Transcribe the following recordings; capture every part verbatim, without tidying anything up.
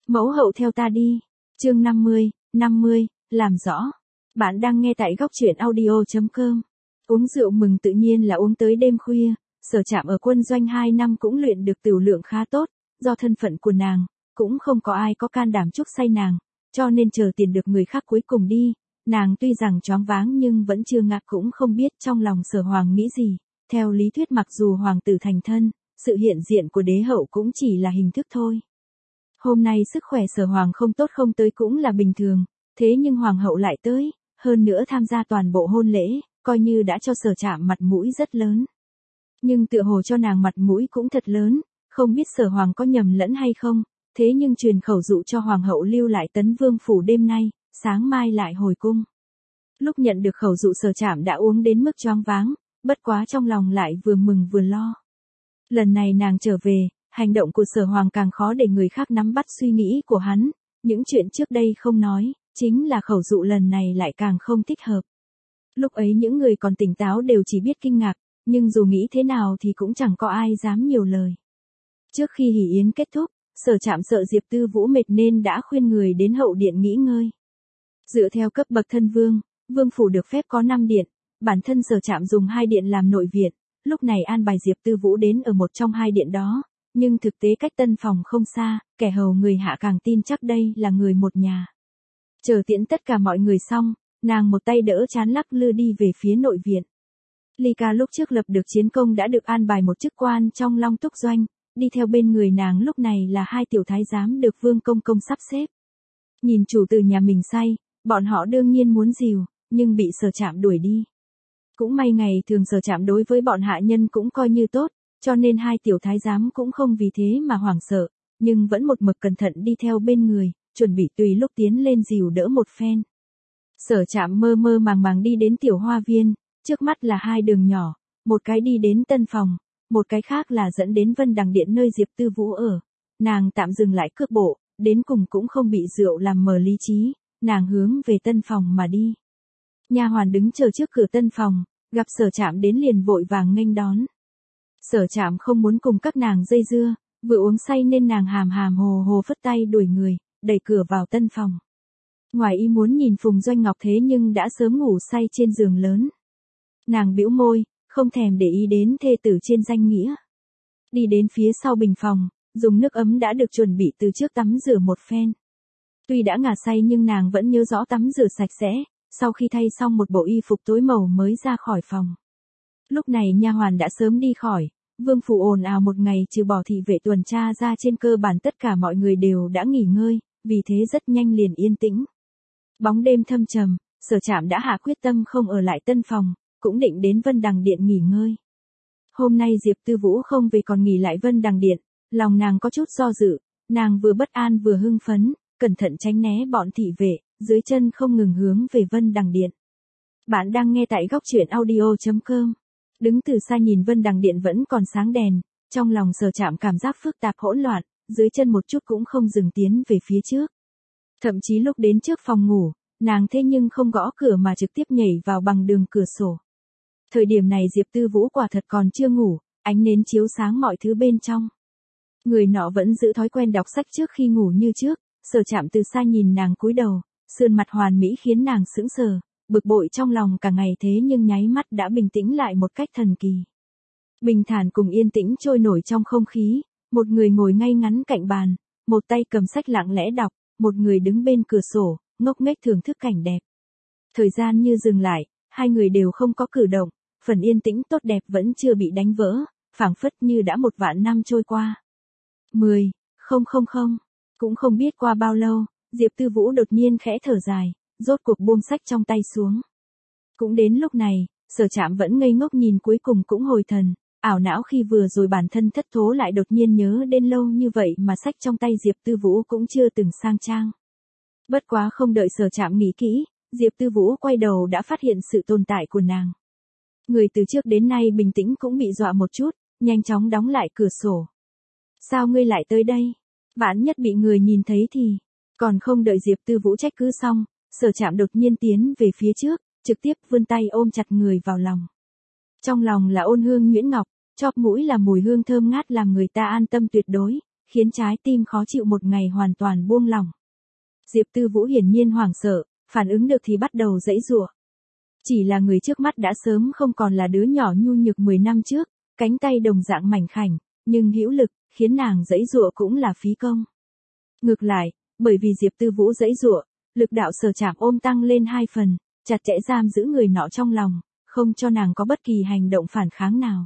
Mẫu hậu theo ta đi. Chương năm mươi, năm mươi, làm rõ. Bạn đang nghe tại góc truyện audio chấm com. Uống rượu mừng tự nhiên là uống tới đêm khuya, Sở Trạm ở quân doanh hai năm cũng luyện được tửu lượng khá tốt, do thân phận của nàng, cũng không có ai có can đảm chuốc say nàng, cho nên chờ tiền được người khác cuối cùng đi, nàng tuy rằng choáng váng nhưng vẫn chưa ngạc, cũng không biết trong lòng Sở Hoàng nghĩ gì. Theo lý thuyết mặc dù hoàng tử thành thân, sự hiện diện của đế hậu cũng chỉ là hình thức thôi. Hôm nay sức khỏe Sở Hoàng không tốt, không tới cũng là bình thường, thế nhưng hoàng hậu lại tới, hơn nữa tham gia toàn bộ hôn lễ, coi như đã cho Sở Trạm mặt mũi rất lớn. Nhưng tựa hồ cho nàng mặt mũi cũng thật lớn, không biết Sở Hoàng có nhầm lẫn hay không, thế nhưng truyền khẩu dụ cho hoàng hậu lưu lại Tấn Vương phủ đêm nay, sáng mai lại hồi cung. Lúc nhận được khẩu dụ Sở Trạm đã uống đến mức choáng váng, bất quá trong lòng lại vừa mừng vừa lo. Lần này nàng trở về, hành động của Sở Hoàng càng khó để người khác nắm bắt suy nghĩ của hắn, những chuyện trước đây không nói, chính là khẩu dụ lần này lại càng không thích hợp. Lúc ấy những người còn tỉnh táo đều chỉ biết kinh ngạc, nhưng dù nghĩ thế nào thì cũng chẳng có ai dám nhiều lời. Trước khi hỷ yến kết thúc, Sở Trạm sợ Diệp Tư Vũ mệt nên đã khuyên người đến hậu điện nghỉ ngơi. Dựa theo cấp bậc thân vương, vương phủ được phép có năm điện, bản thân Sở Trạm dùng hai điện làm nội viện, lúc này an bài Diệp Tư Vũ đến ở một trong hai điện đó, nhưng thực tế cách tân phòng không xa, kẻ hầu người hạ càng tin chắc đây là người một nhà. Chờ tiễn tất cả mọi người xong, nàng một tay đỡ chán lắc lư đi về phía nội viện. Ly Ca lúc trước lập được chiến công đã được an bài một chức quan trong Long Túc doanh, đi theo bên người nàng lúc này là hai tiểu thái giám được Vương Công Công sắp xếp. Nhìn chủ từ nhà mình say, bọn họ đương nhiên muốn dìu, nhưng bị Sở Trạm đuổi đi. Cũng may ngày thường Sở Trạm đối với bọn hạ nhân cũng coi như tốt, cho nên hai tiểu thái giám cũng không vì thế mà hoảng sợ, nhưng vẫn một mực cẩn thận đi theo bên người, chuẩn bị tùy lúc tiến lên dìu đỡ một phen. Sở Trạm mơ mơ màng màng đi đến tiểu hoa viên, trước mắt là hai đường nhỏ, một cái đi đến tân phòng, một cái khác là dẫn đến Vân Đằng Điện nơi Diệp Tư Vũ ở. Nàng tạm dừng lại cước bộ, đến cùng cũng không bị rượu làm mờ lý trí, nàng hướng về tân phòng mà đi. Nha hoàn đứng chờ trước cửa tân phòng, gặp Sở Trạm đến liền vội vàng nghênh đón. Sở Trạm không muốn cùng các nàng dây dưa, vừa uống say nên nàng hàm hàm hồ hồ phất tay đuổi người, đẩy cửa vào tân phòng. Ngoài ý muốn nhìn Phùng Doanh Ngọc thế nhưng đã sớm ngủ say trên giường lớn. Nàng bĩu môi, không thèm để ý đến thê tử trên danh nghĩa. Đi đến phía sau bình phòng, dùng nước ấm đã được chuẩn bị từ trước tắm rửa một phen. Tuy đã ngả say nhưng nàng vẫn nhớ rõ tắm rửa sạch sẽ, sau khi thay xong một bộ y phục tối màu mới ra khỏi phòng. Lúc này nha hoàn đã sớm đi khỏi, vương phủ ồn ào một ngày trừ bỏ thị vệ tuần tra ra trên cơ bản tất cả mọi người đều đã nghỉ ngơi, vì thế rất nhanh liền yên tĩnh. Bóng đêm thâm trầm, Sở Trạm đã hạ quyết tâm không ở lại tân phòng, cũng định đến Vân Đằng Điện nghỉ ngơi. Hôm nay Diệp Tư Vũ không về còn nghỉ lại Vân Đằng Điện, lòng nàng có chút do dự, nàng vừa bất an vừa hưng phấn, cẩn thận tránh né bọn thị vệ, dưới chân không ngừng hướng về Vân Đằng Điện. Bạn đang nghe tại góc truyện audio chấm com. Đứng từ xa nhìn Vân Đằng Điện vẫn còn sáng đèn, trong lòng Sở Trạm cảm giác phức tạp hỗn loạn, dưới chân một chút cũng không dừng tiến về phía trước. Thậm chí lúc đến trước phòng ngủ, nàng thế nhưng không gõ cửa mà trực tiếp nhảy vào bằng đường cửa sổ. Thời điểm này Diệp Tư Vũ quả thật còn chưa ngủ, ánh nến chiếu sáng mọi thứ bên trong. Người nọ vẫn giữ thói quen đọc sách trước khi ngủ như trước, Sở Trạm từ xa nhìn nàng cúi đầu, sườn mặt hoàn mỹ khiến nàng sững sờ, bực bội trong lòng cả ngày thế nhưng nháy mắt đã bình tĩnh lại một cách thần kỳ. Bình thản cùng yên tĩnh trôi nổi trong không khí, một người ngồi ngay ngắn cạnh bàn, một tay cầm sách lặng lẽ đọc, một người đứng bên cửa sổ, ngốc nghếch thưởng thức cảnh đẹp. Thời gian như dừng lại, hai người đều không có cử động, phần yên tĩnh tốt đẹp vẫn chưa bị đánh vỡ, phảng phất như đã một vạn năm trôi qua. Mười, không không không, cũng không biết qua bao lâu, Diệp Tư Vũ đột nhiên khẽ thở dài, rốt cuộc buông sách trong tay xuống. Cũng đến lúc này, Sở Trạm vẫn ngây ngốc nhìn cuối cùng cũng hồi thần, ảo não khi vừa rồi bản thân thất thố lại đột nhiên nhớ đến lâu như vậy mà sách trong tay Diệp Tư Vũ cũng chưa từng sang trang. Bất quá không đợi Sở Trạm nghĩ kỹ, Diệp Tư Vũ quay đầu đã phát hiện sự tồn tại của nàng. Người từ trước đến nay bình tĩnh cũng bị dọa một chút, nhanh chóng đóng lại cửa sổ. Sao ngươi lại tới đây? Vạn nhất bị người nhìn thấy thì... Còn không đợi Diệp Tư Vũ trách cứ xong, Sở Trạm đột nhiên tiến về phía trước, trực tiếp vươn tay ôm chặt người vào lòng. Trong lòng là ôn hương nhuyễn ngọc, chóp mũi là mùi hương thơm ngát làm người ta an tâm tuyệt đối, khiến trái tim khó chịu một ngày hoàn toàn buông lỏng. Diệp Tư Vũ hiển nhiên hoảng sợ, phản ứng được thì bắt đầu giãy giụa. Chỉ là người trước mắt đã sớm không còn là đứa nhỏ nhu nhược mười năm trước, cánh tay đồng dạng mảnh khảnh, nhưng hữu lực, khiến nàng giãy giụa cũng là phí công. Ngược lại, bởi vì Diệp Tư Vũ giãy giụa, lực đạo Sở Trạm ôm tăng lên hai phần, chặt chẽ giam giữ người nọ trong lòng, không cho nàng có bất kỳ hành động phản kháng nào.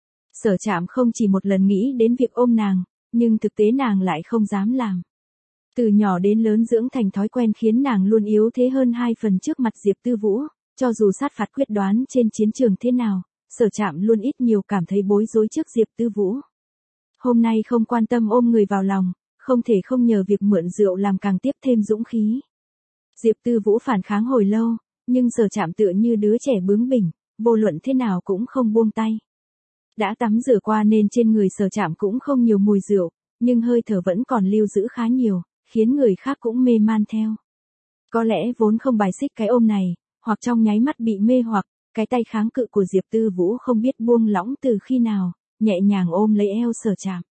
Sở Trạm không chỉ một lần nghĩ đến việc ôm nàng, nhưng thực tế nàng lại không dám làm. Từ nhỏ đến lớn dưỡng thành thói quen khiến nàng luôn yếu thế hơn hai phần trước mặt Diệp Tư Vũ, cho dù sát phạt quyết đoán trên chiến trường thế nào, Sở Trạm luôn ít nhiều cảm thấy bối rối trước Diệp Tư Vũ. Hôm nay không quan tâm ôm người vào lòng, không thể không nhờ việc mượn rượu làm càng tiếp thêm dũng khí. Diệp Tư Vũ phản kháng hồi lâu, nhưng Sở Trạm tựa như đứa trẻ bướng bỉnh, vô luận thế nào cũng không buông tay. Đã tắm rửa qua nên trên người Sở Trạm cũng không nhiều mùi rượu, nhưng hơi thở vẫn còn lưu giữ khá nhiều, khiến người khác cũng mê man theo. Có lẽ vốn không bài xích cái ôm này, hoặc trong nháy mắt bị mê hoặc, cái tay kháng cự của Diệp Tư Vũ không biết buông lỏng từ khi nào, nhẹ nhàng ôm lấy eo Sở Trạm.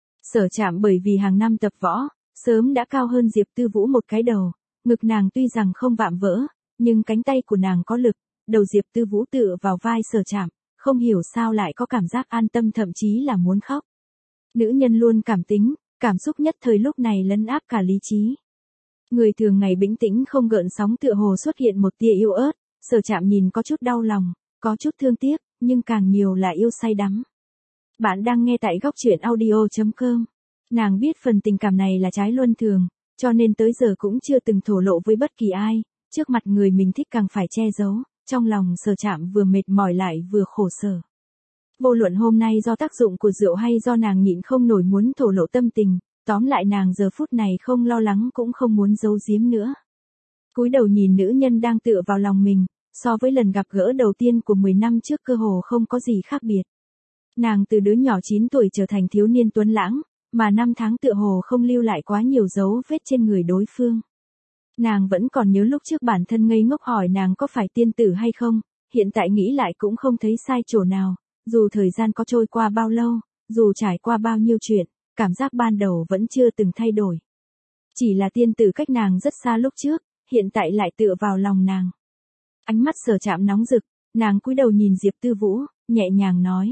Sở Trạm bởi vì hàng năm tập võ, sớm đã cao hơn Diệp Tư Vũ một cái đầu, ngực nàng tuy rằng không vạm vỡ, nhưng cánh tay của nàng có lực, đầu Diệp Tư Vũ tựa vào vai Sở Trạm, không hiểu sao lại có cảm giác an tâm thậm chí là muốn khóc. Nữ nhân luôn cảm tính, cảm xúc nhất thời lúc này lấn áp cả lý trí. Người thường ngày bình tĩnh không gợn sóng tựa hồ xuất hiện một tia yếu ớt, Sở Trạm nhìn có chút đau lòng, có chút thương tiếc, nhưng càng nhiều là yêu say đắm. Bạn đang nghe tại góc truyện audio chấm com. Nàng biết phần tình cảm này là trái luân thường, cho nên tới giờ cũng chưa từng thổ lộ với bất kỳ ai, trước mặt người mình thích càng phải che giấu, trong lòng Sở Trạm vừa mệt mỏi lại vừa khổ sở. Vô luận hôm nay do tác dụng của rượu hay do nàng nhịn không nổi muốn thổ lộ tâm tình, tóm lại nàng giờ phút này không lo lắng cũng không muốn giấu giếm nữa. Cúi đầu nhìn nữ nhân đang tựa vào lòng mình, so với lần gặp gỡ đầu tiên của mười năm trước cơ hồ không có gì khác biệt. Nàng từ đứa nhỏ chín tuổi trở thành thiếu niên tuấn lãng, mà năm tháng tựa hồ không lưu lại quá nhiều dấu vết trên người đối phương. Nàng vẫn còn nhớ lúc trước bản thân ngây ngốc hỏi nàng có phải tiên tử hay không, hiện tại nghĩ lại cũng không thấy sai chỗ nào, dù thời gian có trôi qua bao lâu, dù trải qua bao nhiêu chuyện, cảm giác ban đầu vẫn chưa từng thay đổi. Chỉ là tiên tử cách nàng rất xa lúc trước, hiện tại lại tựa vào lòng nàng. Ánh mắt Sở Trạm nóng rực, nàng cúi đầu nhìn Diệp Tư Vũ, nhẹ nhàng nói.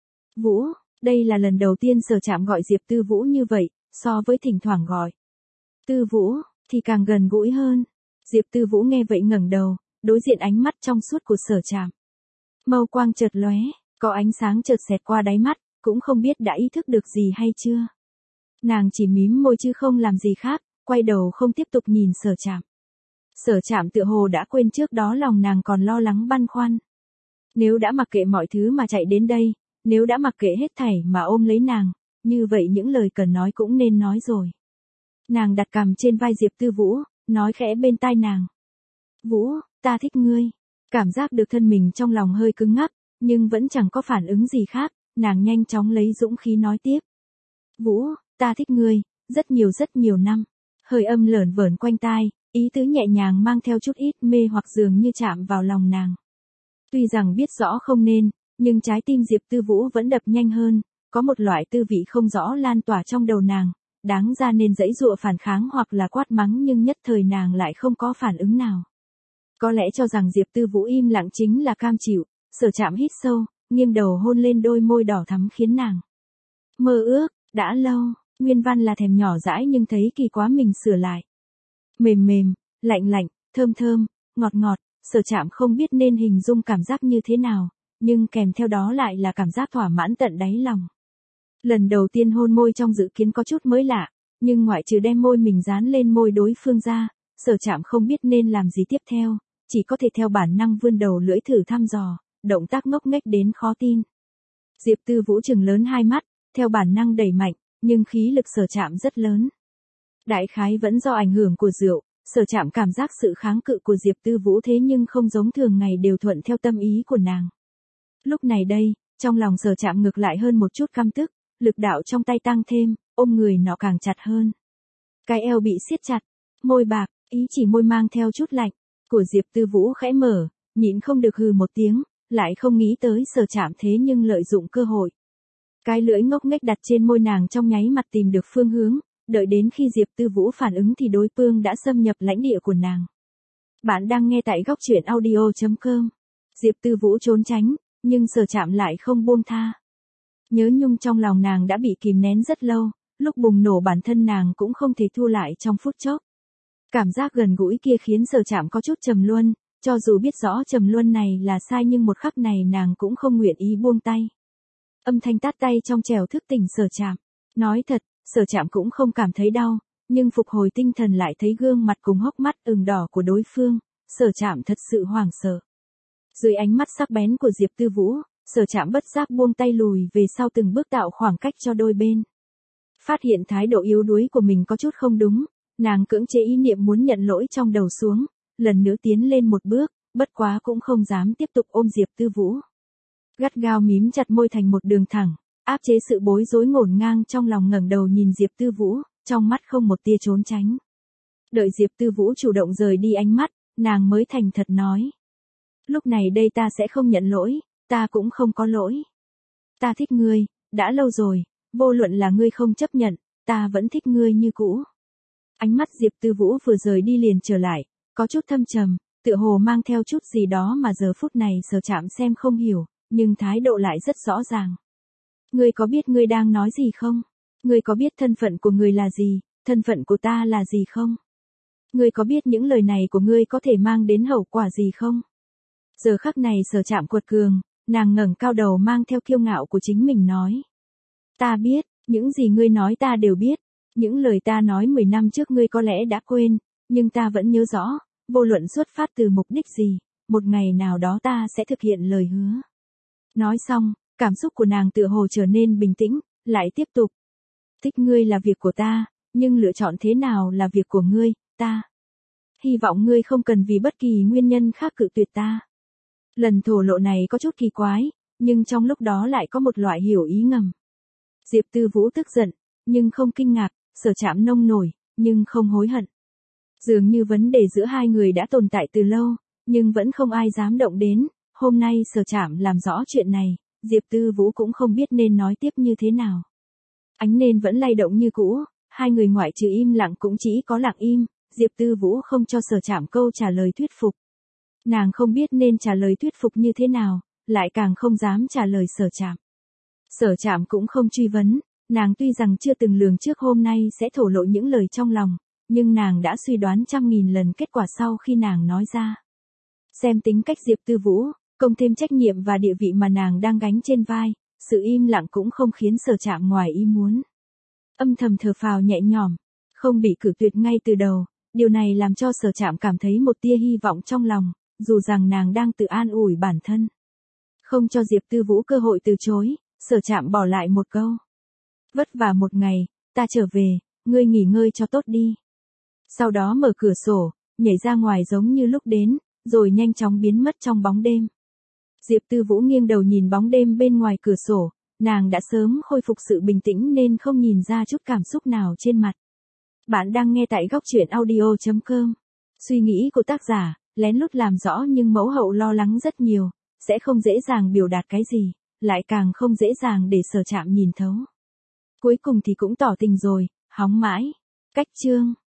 Vũ, đây là lần đầu tiên Sở Trạm gọi Diệp Tư Vũ như vậy, so với thỉnh thoảng gọi Tư Vũ, thì càng gần gũi hơn. Diệp Tư Vũ nghe vậy ngẩng đầu, đối diện ánh mắt trong suốt của Sở Trạm. Mâu quang chợt lóe, có ánh sáng chợt xẹt qua đáy mắt, cũng không biết đã ý thức được gì hay chưa. Nàng chỉ mím môi chứ không làm gì khác, quay đầu không tiếp tục nhìn Sở Trạm. Sở Trạm tựa hồ đã quên trước đó lòng nàng còn lo lắng băn khoăn. Nếu đã mặc kệ mọi thứ mà chạy đến đây, nếu đã mặc kệ hết thảy mà ôm lấy nàng, như vậy những lời cần nói cũng nên nói rồi. Nàng đặt cằm trên vai Diệp Tư Vũ, nói khẽ bên tai nàng. Vũ, ta thích ngươi. Cảm giác được thân mình trong lòng hơi cứng ngắc, nhưng vẫn chẳng có phản ứng gì khác, nàng nhanh chóng lấy dũng khí nói tiếp. Vũ, ta thích ngươi, rất nhiều rất nhiều năm. Hơi âm lởn vởn quanh tai, ý tứ nhẹ nhàng mang theo chút ít mê hoặc dường như chạm vào lòng nàng. Tuy rằng biết rõ không nên, nhưng trái tim Diệp Tư Vũ vẫn đập nhanh hơn, có một loại tư vị không rõ lan tỏa trong đầu nàng, đáng ra nên giãy giụa phản kháng hoặc là quát mắng nhưng nhất thời nàng lại không có phản ứng nào. Có lẽ cho rằng Diệp Tư Vũ im lặng chính là cam chịu, Sở Trạm hít sâu, nghiêng đầu hôn lên đôi môi đỏ thắm khiến nàng mơ ước, đã lâu, nguyên văn là thèm nhỏ dãi nhưng thấy kỳ quá mình sửa lại. Mềm mềm, lạnh lạnh, thơm thơm, ngọt ngọt, Sở Trạm không biết nên hình dung cảm giác như thế nào, nhưng kèm theo đó lại là cảm giác thỏa mãn tận đáy lòng. Lần đầu tiên hôn môi trong dự kiến có chút mới lạ, nhưng ngoại trừ đem môi mình dán lên môi đối phương ra, Sở Trạm không biết nên làm gì tiếp theo, chỉ có thể theo bản năng vươn đầu lưỡi thử thăm dò, động tác ngốc nghếch đến khó tin. Diệp Tư Vũ trừng lớn hai mắt, theo bản năng đẩy mạnh, nhưng khí lực Sở Trạm rất lớn. Đại khái vẫn do ảnh hưởng của rượu, Sở Trạm cảm giác sự kháng cự của Diệp Tư Vũ thế nhưng không giống thường ngày đều thuận theo tâm ý của nàng. Lúc này đây, trong lòng Sở Trạm ngược lại hơn một chút căm tức, lực đạo trong tay tăng thêm, ôm người nọ càng chặt hơn. Cái eo bị siết chặt, môi bạc, ý chỉ môi mang theo chút lạnh, của Diệp Tư Vũ khẽ mở, nhịn không được hừ một tiếng, lại không nghĩ tới Sở Trạm thế nhưng lợi dụng cơ hội. Cái lưỡi ngốc nghếch đặt trên môi nàng trong nháy mặt tìm được phương hướng, đợi đến khi Diệp Tư Vũ phản ứng thì đối phương đã xâm nhập lãnh địa của nàng. Bạn đang nghe tại góc truyện audio chấm com. Diệp Tư Vũ trốn tránh, nhưng Sở Trạm lại không buông tha. Nhớ nhung trong lòng nàng đã bị kìm nén rất lâu, lúc bùng nổ bản thân nàng cũng không thể thu lại trong phút chốc. Cảm giác gần gũi kia khiến Sở Trạm có chút trầm luân, cho dù biết rõ trầm luân này là sai nhưng một khắc này nàng cũng không nguyện ý buông tay. Âm thanh tát tay trong trẻo thức tỉnh Sở Trạm. Nói thật, Sở Trạm cũng không cảm thấy đau, nhưng phục hồi tinh thần lại thấy gương mặt cùng hốc mắt ửng đỏ của đối phương, Sở Trạm thật sự hoảng sợ. Dưới ánh mắt sắc bén của Diệp Tư Vũ, Sở Trạm bất giác buông tay lùi về sau từng bước tạo khoảng cách cho đôi bên. Phát hiện thái độ yếu đuối của mình có chút không đúng, nàng cưỡng chế ý niệm muốn nhận lỗi trong đầu xuống, lần nữa tiến lên một bước, bất quá cũng không dám tiếp tục ôm Diệp Tư Vũ. Gắt gao mím chặt môi thành một đường thẳng, áp chế sự bối rối ngổn ngang trong lòng, ngẩng đầu nhìn Diệp Tư Vũ, trong mắt không một tia trốn tránh. Đợi Diệp Tư Vũ chủ động rời đi ánh mắt, nàng mới thành thật nói. Lúc này đây ta sẽ không nhận lỗi, ta cũng không có lỗi. Ta thích ngươi, đã lâu rồi, vô luận là ngươi không chấp nhận, ta vẫn thích ngươi như cũ. Ánh mắt Diệp Tư Vũ vừa rời đi liền trở lại, có chút thâm trầm, tựa hồ mang theo chút gì đó mà giờ phút này Sở Trạm xem không hiểu, nhưng thái độ lại rất rõ ràng. Ngươi có biết ngươi đang nói gì không? Ngươi có biết thân phận của ngươi là gì, thân phận của ta là gì không? Ngươi có biết những lời này của ngươi có thể mang đến hậu quả gì không? Giờ khắc này Sở Trạm quật cường, nàng ngẩng cao đầu mang theo kiêu ngạo của chính mình nói. Ta biết, những gì ngươi nói ta đều biết, những lời ta nói mười năm trước ngươi có lẽ đã quên, nhưng ta vẫn nhớ rõ, vô luận xuất phát từ mục đích gì, một ngày nào đó ta sẽ thực hiện lời hứa. Nói xong, cảm xúc của nàng tựa hồ trở nên bình tĩnh, lại tiếp tục. Thích ngươi là việc của ta, nhưng lựa chọn thế nào là việc của ngươi, ta. Hy vọng ngươi không cần vì bất kỳ nguyên nhân khác cự tuyệt ta. Lần thổ lộ này có chút kỳ quái, nhưng trong lúc đó lại có một loại hiểu ý ngầm. Diệp Tư Vũ tức giận, nhưng không kinh ngạc, Sở Trạm nông nổi, nhưng không hối hận. Dường như vấn đề giữa hai người đã tồn tại từ lâu, nhưng vẫn không ai dám động đến. Hôm nay Sở Trạm làm rõ chuyện này, Diệp Tư Vũ cũng không biết nên nói tiếp như thế nào. Ánh nến vẫn lay động như cũ, hai người ngoại trừ im lặng cũng chỉ có lặng im, Diệp Tư Vũ không cho Sở Trạm câu trả lời thuyết phục. Nàng không biết nên trả lời thuyết phục như thế nào, lại càng không dám trả lời Sở Trạm. Sở Trạm cũng không truy vấn, nàng tuy rằng chưa từng lường trước hôm nay sẽ thổ lộ những lời trong lòng, nhưng nàng đã suy đoán trăm nghìn lần kết quả sau khi nàng nói ra. Xem tính cách Diệp Tư Vũ, cộng thêm trách nhiệm và địa vị mà nàng đang gánh trên vai, sự im lặng cũng không khiến Sở Trạm ngoài ý muốn. Âm thầm thở phào nhẹ nhõm, không bị cự tuyệt ngay từ đầu, điều này làm cho Sở Trạm cảm thấy một tia hy vọng trong lòng, dù rằng nàng đang tự an ủi bản thân. Không cho Diệp Tư Vũ cơ hội từ chối, Sở Trạm bỏ lại một câu. Vất vả một ngày, ta trở về, ngươi nghỉ ngơi cho tốt đi. Sau đó mở cửa sổ, nhảy ra ngoài giống như lúc đến, rồi nhanh chóng biến mất trong bóng đêm. Diệp Tư Vũ nghiêng đầu nhìn bóng đêm bên ngoài cửa sổ, nàng đã sớm khôi phục sự bình tĩnh nên không nhìn ra chút cảm xúc nào trên mặt. Bạn đang nghe tại góc truyện audio chấm com. Suy nghĩ của tác giả, lén lút làm rõ nhưng mẫu hậu lo lắng rất nhiều, sẽ không dễ dàng biểu đạt cái gì, lại càng không dễ dàng để Sở Trạm nhìn thấu. Cuối cùng thì cũng tỏ tình rồi, hóng mãi. Cách chương.